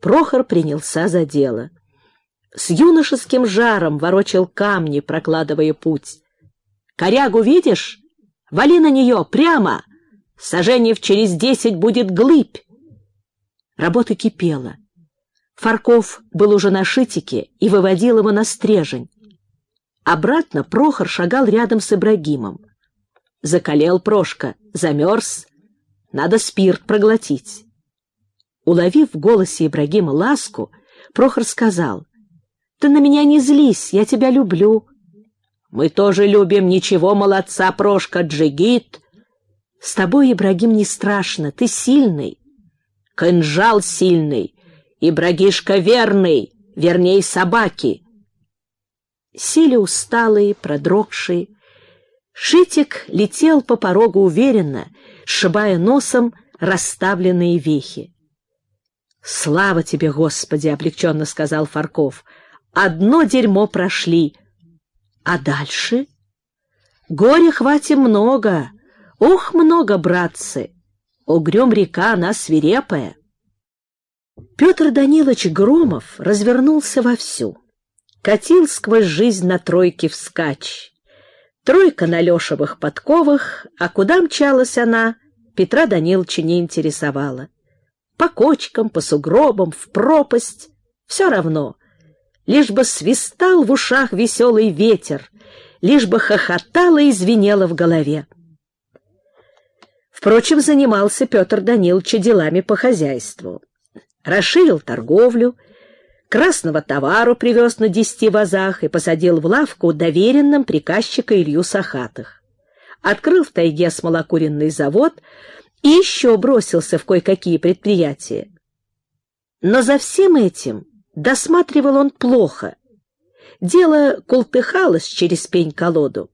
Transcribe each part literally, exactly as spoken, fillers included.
Прохор принялся за дело. С юношеским жаром ворочал камни, прокладывая путь. «Корягу видишь? Вали на нее прямо! Саженьев через десять будет глыбь!» Работа кипела. Фарков был уже на шитике и выводил его на стрежень. Обратно Прохор шагал рядом с Ибрагимом. Закалел Прошка, замерз. Надо спирт проглотить. Уловив в голосе Ибрагима ласку, Прохор сказал: «Ты на меня не злись, я тебя люблю». «Мы тоже любим, ничего, молодца, Прошка, джигит». «С тобой, Ибрагим, не страшно, ты сильный». «Кинжал сильный, Ибрагишка верный, верней собаки». Сели усталые, продрогшие. Шитик летел по порогу уверенно, сшибая носом расставленные вехи. «Слава тебе, Господи!» — облегченно сказал Фарков. «Одно дерьмо прошли. А дальше? Горя хватит много. Ох, много, братцы! Угрём река, она свирепая». Петр Данилович Громов развернулся вовсю. Катил сквозь жизнь на тройке вскачь. Тройка на лешевых подковах, а куда мчалась она, Петра Даниловича не интересовала. По кочкам, по сугробам, в пропасть — все равно. Лишь бы свистал в ушах веселый ветер, лишь бы хохотало и звенело в голове. Впрочем, занимался Петр Данилович делами по хозяйству. Расширил торговлю, красного товару привез на десяти вазах и посадил в лавку доверенным приказчика Илью Сахатых. Открыл в тайге смолокуренный завод и еще бросился в кое-какие предприятия. Но за всем этим досматривал он плохо. Дело култыхалось через пень-колоду.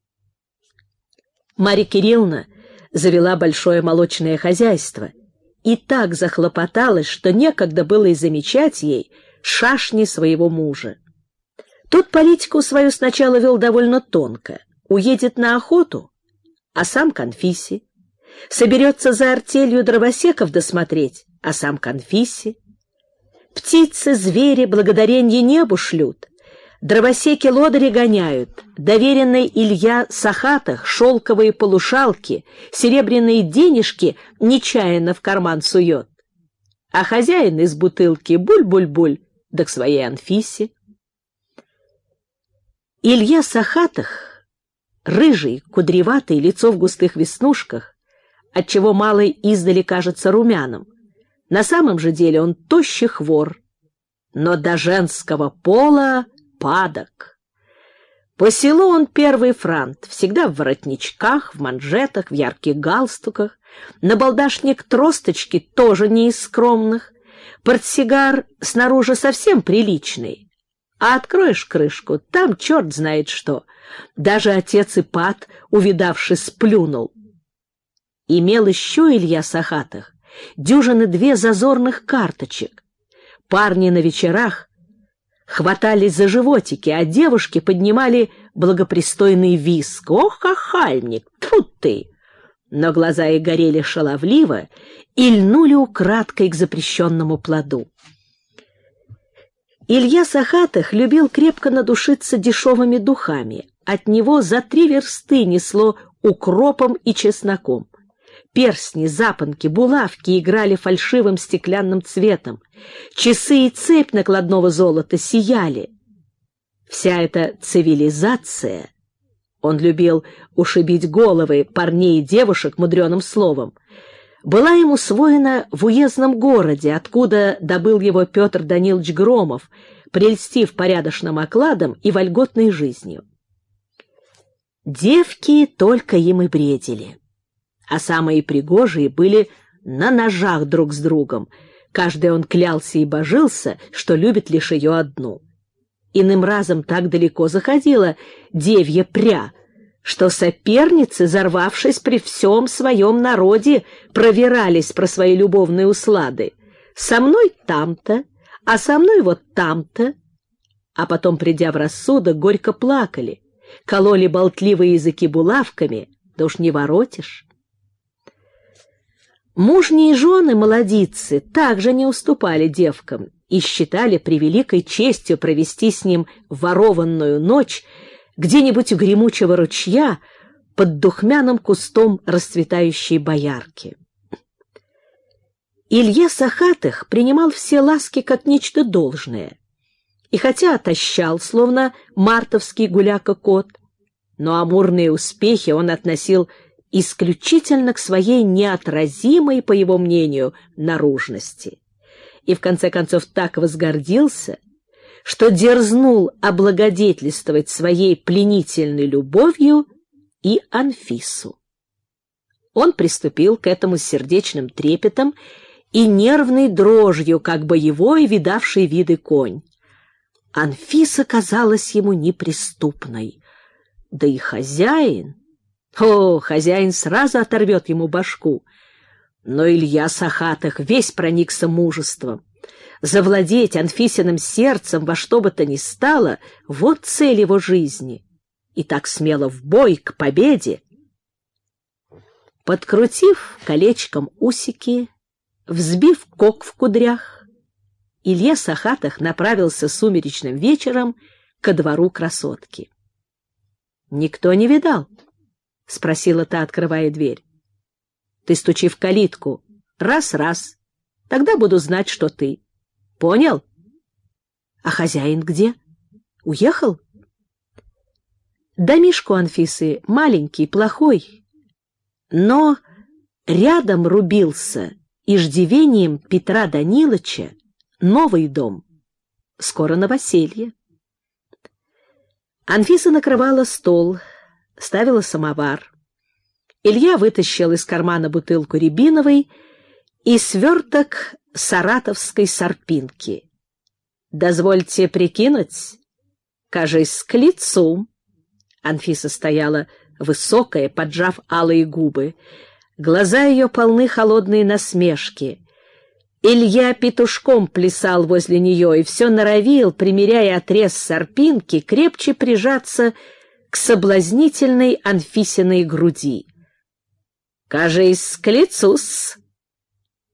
Марья Кирилловна завела большое молочное хозяйство и так захлопоталась, что некогда было и замечать ей шашни своего мужа. Тот политику свою сначала вел довольно тонко. Уедет на охоту, а сам конфиси. Соберется за артелью дровосеков досмотреть, а сам конфиси. Птицы, звери благодаренье небу шлют. Дровосеки лодыри гоняют. Доверенный Илья Сахатых шелковые полушалки, серебряные денежки нечаянно в карман сует. А хозяин из бутылки буль-буль-буль, да к своей Анфисе. Илья Сахатых, рыжий, кудреватый, лицо в густых веснушках, отчего малый издали кажется румяным. На самом же деле он тощий хвор, но до женского пола падок. По селу он первый франт, всегда в воротничках, в манжетах, в ярких галстуках, набалдашник тросточки тоже не из скромных, портсигар снаружи совсем приличный, а откроешь крышку, там черт знает что. Даже отец Ипат, увидавший, сплюнул. Имел еще Илья Сахатых дюжины две зазорных карточек. Парни на вечерах хватались за животики, а девушки поднимали благопристойный виск. Ох, охальник, тьфу ты! Но глаза их горели шаловливо и льнули украдкой к запрещенному плоду. Илья Сахатых любил крепко надушиться дешевыми духами. От него за три версты несло укропом и чесноком. Перстни, запонки, булавки играли фальшивым стеклянным цветом. Часы и цепь накладного золота сияли. Вся эта цивилизация, он любил ушибить головы парней и девушек мудреным словом, была ему усвоена в уездном городе, откуда добыл его Петр Данилович Громов, прельстив порядочным окладом и вольготной жизнью. Девки только им и бредили. А самые пригожие были на ножах друг с другом. Каждый он клялся и божился, что любит лишь ее одну. Иным разом так далеко заходила девья пря, что соперницы, взорвавшись при всем своем народе, провирались про свои любовные услады. Со мной там-то, а со мной вот там-то. А потом, придя в рассудок, горько плакали, кололи болтливые языки булавками, да уж не воротишь. Мужние жены молодицы также не уступали девкам и считали превеликой честью провести с ним ворованную ночь где-нибудь у гремучего ручья под духмяным кустом расцветающей боярки. Илья Сахатых принимал все ласки как нечто должное, и хотя отощал, словно мартовский гуляка-кот, но амурные успехи он относил исключительно к своей неотразимой, по его мнению, наружности, и в конце концов так возгордился, что дерзнул облагодетельствовать своей пленительной любовью и Анфису. Он приступил к этому с сердечным трепетом и нервной дрожью, как боевой, видавший виды конь. Анфиса казалась ему неприступной, да и хозяин... О, хозяин сразу оторвет ему башку. Но Илья Сахатых весь проникся мужеством. Завладеть Анфисиным сердцем во что бы то ни стало — вот цель его жизни. И так смело в бой, к победе. Подкрутив колечком усики, взбив кок в кудрях, Илья Сахатых направился сумеречным вечером ко двору красотки. «Никто не видал?» — спросила та, открывая дверь. «Ты стучи в калитку. Раз-раз. Тогда буду знать, что ты. Понял? А хозяин где? Уехал?» Домишко Анфисы маленький, плохой, но рядом рубился иждивением Петра Данилыча новый дом. Скоро новоселье. Анфиса накрывала стол, ставила самовар. Илья вытащил из кармана бутылку рябиновой и сверток саратовской сарпинки. «Дозвольте прикинуть, кажись, к лицу». Анфиса стояла высокая, поджав алые губы. Глаза ее полны холодной насмешки. Илья петушком плясал возле нее и все норовил, примеряя отрез сарпинки, крепче прижаться к соблазнительной Анфисиной груди. «Кажись, к лицу-с»,